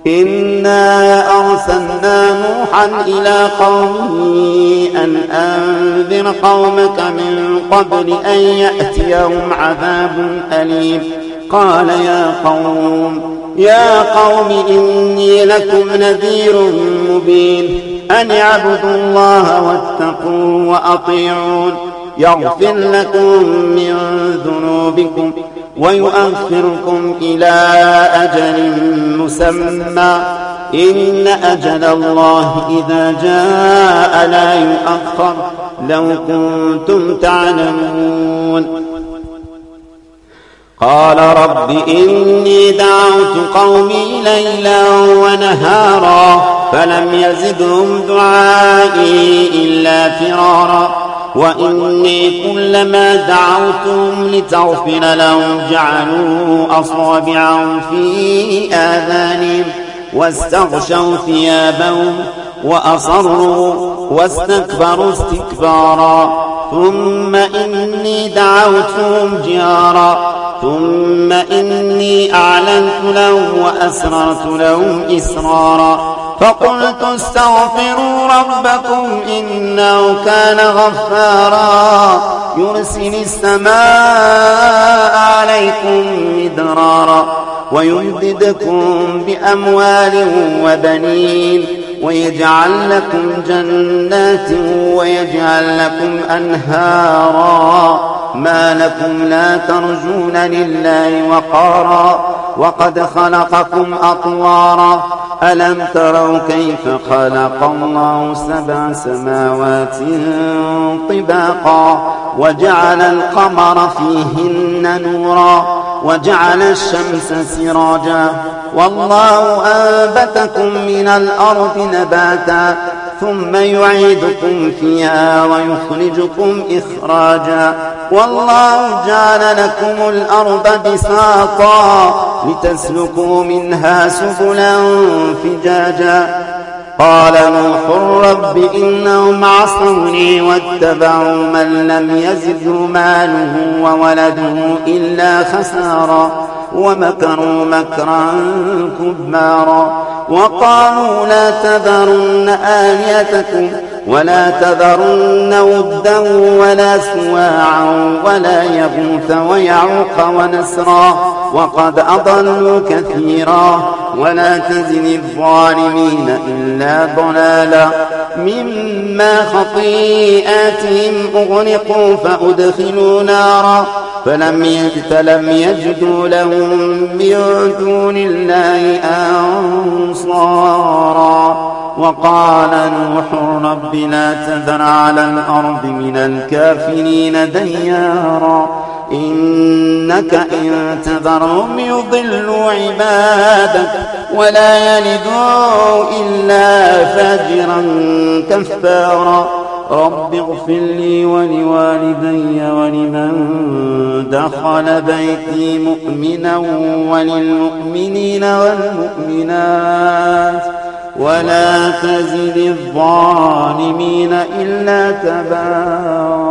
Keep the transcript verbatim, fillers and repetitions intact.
إنا أرسلنا نوحا إلى قومه أن أنذر قومك من قبل أن يأتيهم عذاب أليم. قال يا قوم يا قوم إني لكم نذير مبين أن اعبدوا الله واتقوا وأطيعون يغفر لكم من ذنوبكم ويؤخركم إلى أجل مسمى إن أجل الله إذا جاء لا يؤخر لو كنتم تعلمون. قال رب إني دعوت قومي ليلا ونهارا فلم يزدهم دعائي إلا فرارا وإني كلما دعوتهم لتغفر لهم جعلوا أصابعهم في آذانهم واستغشوا ثيابهم وأصروا واستكبروا استكبارا ثم إني دعوتهم جهارا ثم إني أعلنت لهم وأسررت لهم إسرارا فقلت استغفروا ربكم إنه كان غفارا يرسل السماء عليكم مدرارا ويمددكم بأموال وبنين ويجعل لكم جنات ويجعل لكم أنهارا ما لكم لا ترجون لله وقارا وقد خلقكم أطوارا ألم تروا كيف خلق الله سبع سماوات طباقا وجعل القمر فيهن نورا وجعل الشمس سراجا والله أنبتكم من الأرض نباتا ثم يعيدكم فيها ويخرجكم إخراجا والله جعل لكم الأرض بساطا لتسلكوا منها سبلا فجاجا. قال نوح رب إنهم عصوني واتبعوا من لم يزده ماله وولده إلا خسارا ومكروا مكرا كبارا وقالوا لا تذرن آلهتكم ولا تذرن ودا ولا سواعا ولا يغوث ويعوق ونسرا وقد أضلوا كثيرا ولا تزد الظالمين إلا ضلالا مما خطيئاتهم أغرقوا فأدخلوا نارا فلم يجد يجدوا لهم من دون الله أنصارا. وقال نوح رب لا تذر على الأرض من الكافرين ديارا إنك إن تذرهم يضلوا عبادك ولا يلدوا إلا فاجرا كفارا. رب اغفر لي ولوالدي ولمن دخل بيتي مؤمنا وللمؤمنين والمؤمنات ولا تزد الظالمين إلا تبارا.